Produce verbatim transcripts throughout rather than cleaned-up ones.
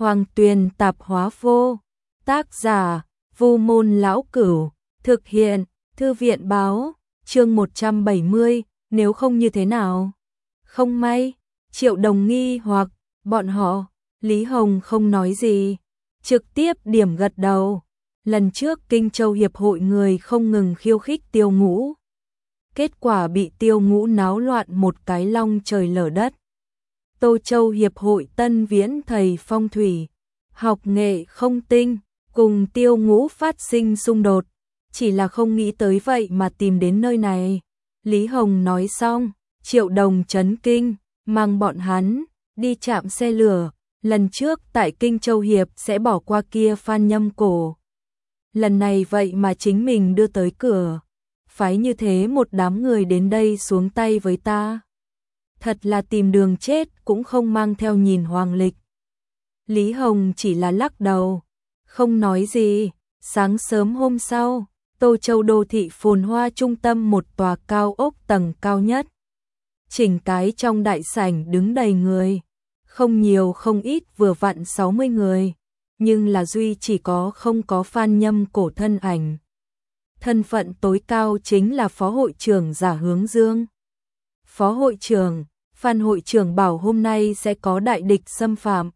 Hoàng Tuyền tạp hóa vô. Tác giả, Vu Môn Lão Cửu. Thực hiện, Thư viện báo. Chương một trăm bảy mươi, nếu không như thế nào? Không may, Triệu Đồng nghi hoặc, bọn họ, Lý Hồng không nói gì, trực tiếp điểm gật đầu. Lần trước Kinh Châu Hiệp hội người không ngừng khiêu khích Tiêu Ngũ. Kết quả bị Tiêu Ngũ náo loạn một cái long trời lở đất. Tô Châu Hiệp hội Tân Viễn thầy phong thủy, học nghệ không tinh, cùng Tiêu Ngũ phát sinh xung đột, chỉ là không nghĩ tới vậy mà tìm đến nơi này. Lý Hồng nói xong, Triệu Đồng chấn kinh, mang bọn hắn đi chạm xe lửa, lần trước tại Kinh Châu Hiệp sẽ bỏ qua kia Phan Nhâm Cổ. Lần này vậy mà chính mình đưa tới cửa, phái như thế một đám người đến đây xuống tay với ta. Thật là tìm đường chết cũng không mang theo nhìn hoàng lịch. Lý Hồng chỉ là lắc đầu, không nói gì. Sáng sớm hôm sau, Tô Châu đô thị phồn hoa trung tâm một tòa cao ốc tầng cao nhất. Chỉnh cái trong đại sảnh đứng đầy người, không nhiều không ít vừa vặn sáu mươi người, nhưng là duy chỉ có không có Phan Nhâm Cổ thân ảnh. Thân phận tối cao chính là Phó hội trưởng Giả Hướng Dương. Phó hội trưởng, Phan hội trưởng bảo hôm nay sẽ có đại địch xâm phạm.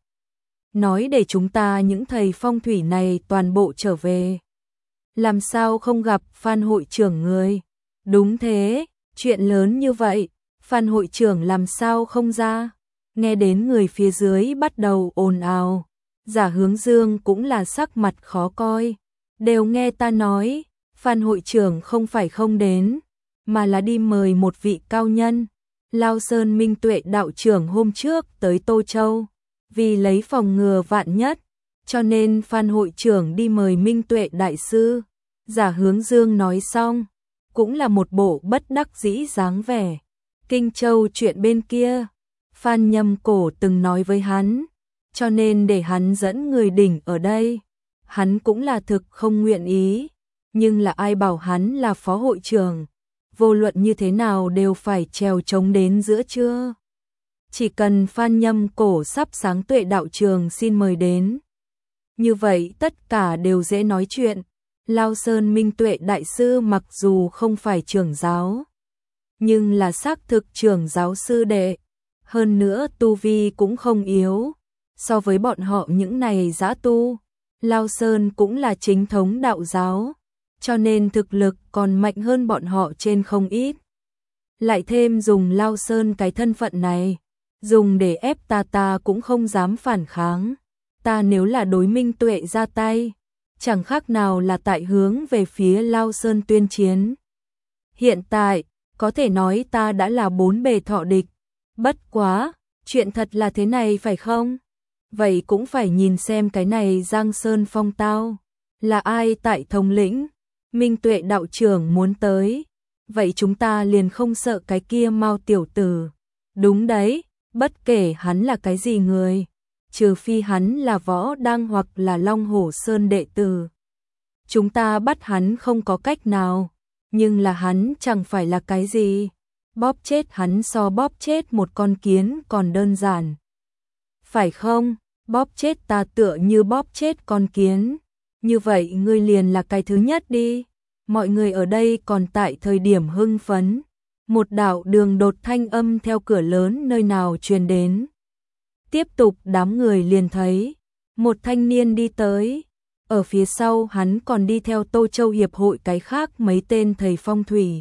Nói để chúng ta những thầy phong thủy này toàn bộ trở về. Làm sao không gặp Phan hội trưởng người? Đúng thế, chuyện lớn như vậy, Phan hội trưởng làm sao không ra? Nghe đến người phía dưới bắt đầu ồn ào. Giả Hướng Dương cũng là sắc mặt khó coi. Đều nghe ta nói, Phan hội trưởng không phải không đến, mà là đi mời một vị cao nhân. Lao Sơn Minh Tuệ đạo trưởng hôm trước tới Tô Châu, vì lấy phòng ngừa vạn nhất, cho nên Phan hội trưởng đi mời Minh Tuệ đại sư. Giả Hướng Dương nói xong, cũng là một bộ bất đắc dĩ dáng vẻ. Kinh Châu chuyện bên kia, Phan Nhâm Cổ từng nói với hắn, cho nên để hắn dẫn người đỉnh ở đây. Hắn cũng là thực không nguyện ý, nhưng là ai bảo hắn là phó hội trưởng, vô luận như thế nào đều phải trèo trống đến giữa trưa. Chỉ cần Phan Nhâm Cổ sắp sáng Tuệ đạo trường xin mời đến, như vậy tất cả đều dễ nói chuyện. Lao Sơn Minh Tuệ đại sư mặc dù không phải trưởng giáo, nhưng là xác thực trưởng giáo sư đệ, hơn nữa tu vi cũng không yếu. So với bọn họ những này dã tu, Lao Sơn cũng là chính thống đạo giáo, cho nên thực lực còn mạnh hơn bọn họ trên không ít. Lại thêm dùng Lao Sơn cái thân phận này, dùng để ép ta ta cũng không dám phản kháng. Ta nếu là đối Minh Tuệ ra tay, chẳng khác nào là tại hướng về phía Lao Sơn tuyên chiến. Hiện tại, có thể nói ta đã là bốn bề thọ địch. Bất quá, chuyện thật là thế này phải không? Vậy cũng phải nhìn xem cái này Giang Sơn Phong tao là ai tại thống lĩnh. Minh Tuệ đạo trưởng muốn tới, vậy chúng ta liền không sợ cái kia Mao tiểu tử. Đúng đấy, bất kể hắn là cái gì người, trừ phi hắn là Võ Đang hoặc là Long Hổ Sơn đệ tử, chúng ta bắt hắn không có cách nào. Nhưng là hắn chẳng phải là cái gì, bóp chết hắn so bóp chết một con kiến còn đơn giản. Phải không? Bóp chết ta tựa như bóp chết con kiến. Như vậy ngươi liền là cái thứ nhất đi. Mọi người ở đây còn tại thời điểm hưng phấn. Một đạo đường đột thanh âm theo cửa lớn nơi nào truyền đến. Tiếp tục đám người liền thấy một thanh niên đi tới. Ở phía sau hắn còn đi theo Tô Châu Hiệp hội cái khác mấy tên thầy phong thủy.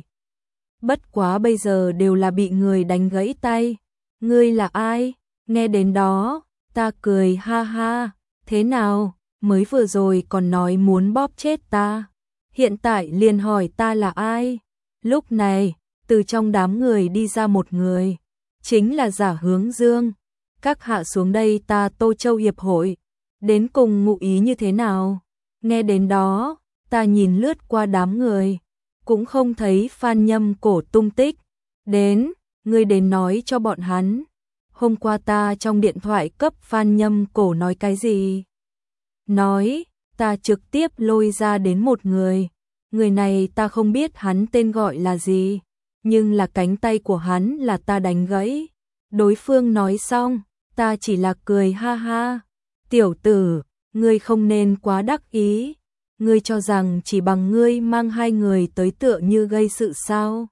Bất quá bây giờ đều là bị người đánh gãy tay. Ngươi là ai? Nghe đến đó, ta cười ha ha. Thế nào, mới vừa rồi còn nói muốn bóp chết ta, hiện tại liền hỏi ta là ai? Lúc này, từ trong đám người đi ra một người, chính là Giả Hướng Dương. Các hạ xuống đây, ta Tô Châu Hiệp hội, đến cùng ngụ ý như thế nào? Nghe đến đó, ta nhìn lướt qua đám người, cũng không thấy Phan Nhâm Cổ tung tích. Đến, ngươi đến nói cho bọn hắn, hôm qua ta trong điện thoại cấp Phan Nhâm Cổ nói cái gì? Nói, ta trực tiếp lôi ra đến một người. Người này ta không biết hắn tên gọi là gì, nhưng là cánh tay của hắn là ta đánh gãy. Đối phương nói xong, ta chỉ là cười ha ha. Tiểu tử, ngươi không nên quá đắc ý, ngươi cho rằng chỉ bằng ngươi mang hai người tới tựa như gây sự sao?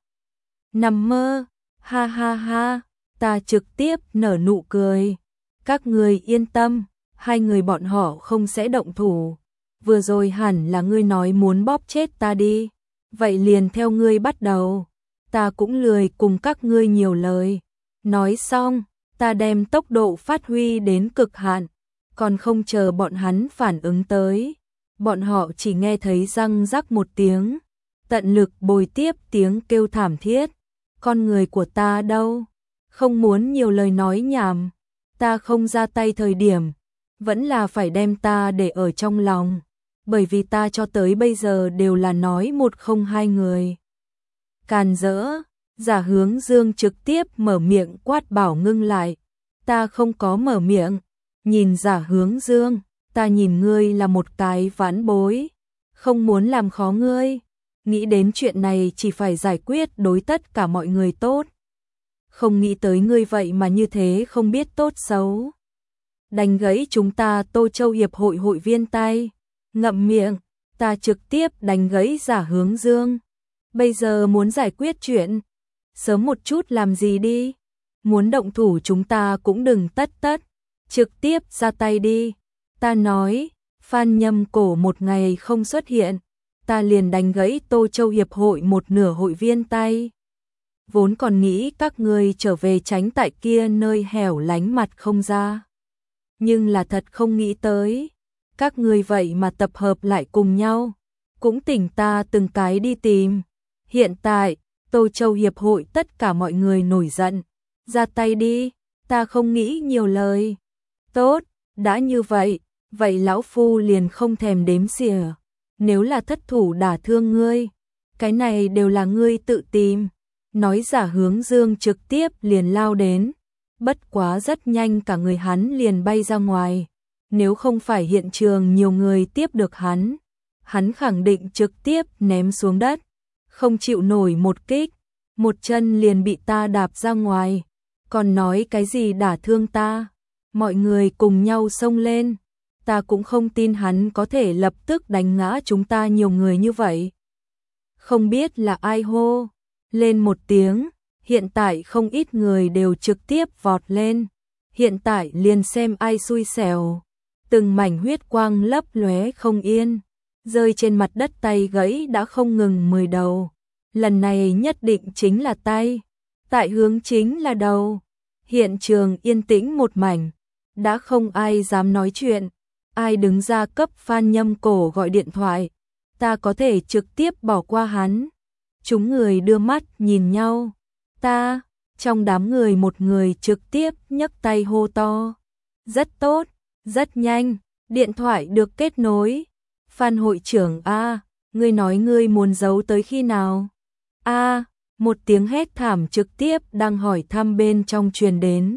Nằm mơ, ha ha ha, ta trực tiếp nở nụ cười. Các ngươi yên tâm, hai người bọn họ không sẽ động thủ. Vừa rồi hẳn là ngươi nói muốn bóp chết ta đi, vậy liền theo ngươi bắt đầu. Ta cũng lười cùng các ngươi nhiều lời. Nói xong, ta đem tốc độ phát huy đến cực hạn, còn không chờ bọn hắn phản ứng tới. Bọn họ chỉ nghe thấy răng rắc một tiếng, tận lực bồi tiếp tiếng kêu thảm thiết. Con người của ta đâu? Không muốn nhiều lời nói nhảm. Ta không ra tay thời điểm, vẫn là phải đem ta để ở trong lòng. Bởi vì ta cho tới bây giờ đều là nói một không hai người. Càn rỡ, Giả Hướng Dương trực tiếp mở miệng quát bảo ngưng lại. Ta không có mở miệng. Nhìn Giả Hướng Dương, ta nhìn ngươi là một cái vãn bối, không muốn làm khó ngươi. Nghĩ đến chuyện này chỉ phải giải quyết đối tất cả mọi người tốt. Không nghĩ tới ngươi vậy mà như thế không biết tốt xấu. Đánh gãy chúng ta Tô Châu Hiệp hội hội viên tay. Ngậm miệng, ta trực tiếp đánh gãy Giả Hướng Dương. Bây giờ muốn giải quyết chuyện, sớm một chút làm gì đi. Muốn động thủ chúng ta cũng đừng tất tất, trực tiếp ra tay đi. Ta nói, Phan Nhâm Cổ một ngày không xuất hiện, ta liền đánh gãy Tô Châu Hiệp hội một nửa hội viên tay. Vốn còn nghĩ các ngươi trở về tránh tại kia nơi hẻo lánh mặt không ra. Nhưng là thật không nghĩ tới. Các ngươi vậy mà tập hợp lại cùng nhau. Cũng tỉnh ta từng cái đi tìm. Hiện tại, Tô Châu Hiệp hội tất cả mọi người nổi giận. Ra tay đi, ta không nghĩ nhiều lời. Tốt, đã như vậy, vậy lão phu liền không thèm đếm xỉa. Nếu là thất thủ đả thương ngươi, cái này đều là ngươi tự tìm. Nói Giả Hướng Dương trực tiếp liền lao đến. Bất quá rất nhanh cả người hắn liền bay ra ngoài. Nếu không phải hiện trường nhiều người tiếp được hắn, hắn khẳng định trực tiếp ném xuống đất. Không chịu nổi một kích, một chân liền bị ta đạp ra ngoài. Còn nói cái gì đả thương ta? Mọi người cùng nhau xông lên. Ta cũng không tin hắn có thể lập tức đánh ngã chúng ta nhiều người như vậy. Không biết là ai hô lên một tiếng, hiện tại không ít người đều trực tiếp vọt lên. Hiện tại liền xem ai xui xẻo. Từng mảnh huyết quang lấp lóe không yên, rơi trên mặt đất tay gãy đã không ngừng mười đầu. Lần này nhất định chính là tay, tại hướng chính là đầu. Hiện trường yên tĩnh một mảnh, đã không ai dám nói chuyện. Ai đứng ra cấp Phan Nhâm Cổ gọi điện thoại, ta có thể trực tiếp bỏ qua hắn. Chúng người đưa mắt nhìn nhau. Ta, trong đám người một người trực tiếp nhấc tay hô to. Rất tốt, rất nhanh, điện thoại được kết nối. Phan hội trưởng a, ngươi nói ngươi muốn giấu tới khi nào? A, một tiếng hét thảm trực tiếp đang hỏi thăm bên trong truyền đến.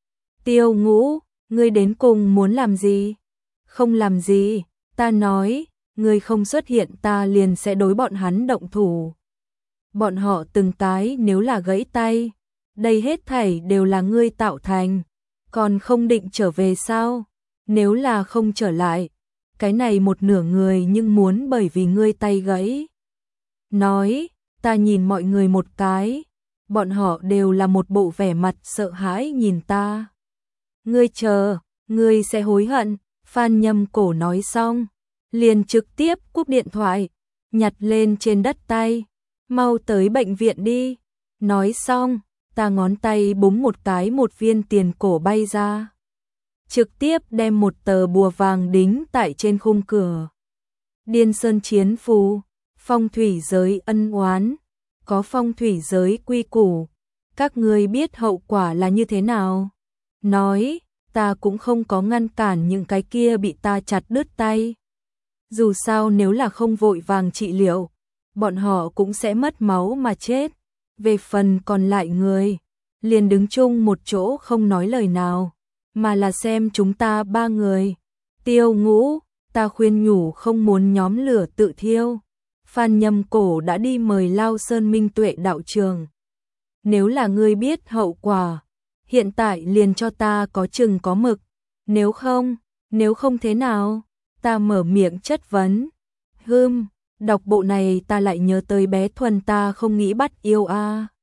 Tiêu Ngũ, ngươi đến cùng muốn làm gì? Không làm gì, ta nói, ngươi không xuất hiện ta liền sẽ đối bọn hắn động thủ. Bọn họ từng cái nếu là gãy tay, đây hết thảy đều là ngươi tạo thành, còn không định trở về sao? Nếu là không trở lại, cái này một nửa người nhưng muốn bởi vì ngươi tay gãy. Nói, ta nhìn mọi người một cái, bọn họ đều là một bộ vẻ mặt sợ hãi nhìn ta. Ngươi chờ, ngươi sẽ hối hận. Phan Nhâm Cổ nói xong, liền trực tiếp cúp điện thoại, nhặt lên trên đất tay, mau tới bệnh viện đi. Nói xong, ta ngón tay búng một cái một viên tiền cổ bay ra. Trực tiếp đem một tờ bùa vàng đính tại trên khung cửa. Điên sơn chiến phù, phong thủy giới ân oán, có phong thủy giới quy củ. Các ngươi biết hậu quả là như thế nào? Nói, ta cũng không có ngăn cản những cái kia bị ta chặt đứt tay. Dù sao nếu là không vội vàng trị liệu, bọn họ cũng sẽ mất máu mà chết. Về phần còn lại người, liền đứng chung một chỗ không nói lời nào, mà là xem chúng ta ba người. Tiêu Ngũ, ta khuyên nhủ không muốn nhóm lửa tự thiêu. Phan Nhâm Cổ đã đi mời Lao Sơn Minh Tuệ đạo trường. Nếu là ngươi biết hậu quả, hiện tại liền cho ta có chừng có mực. Nếu không, Nếu không thế nào? Ta mở miệng chất vấn. Hừm, đọc bộ này ta lại nhớ tới bé Thuần ta không nghĩ bắt yêu a. À.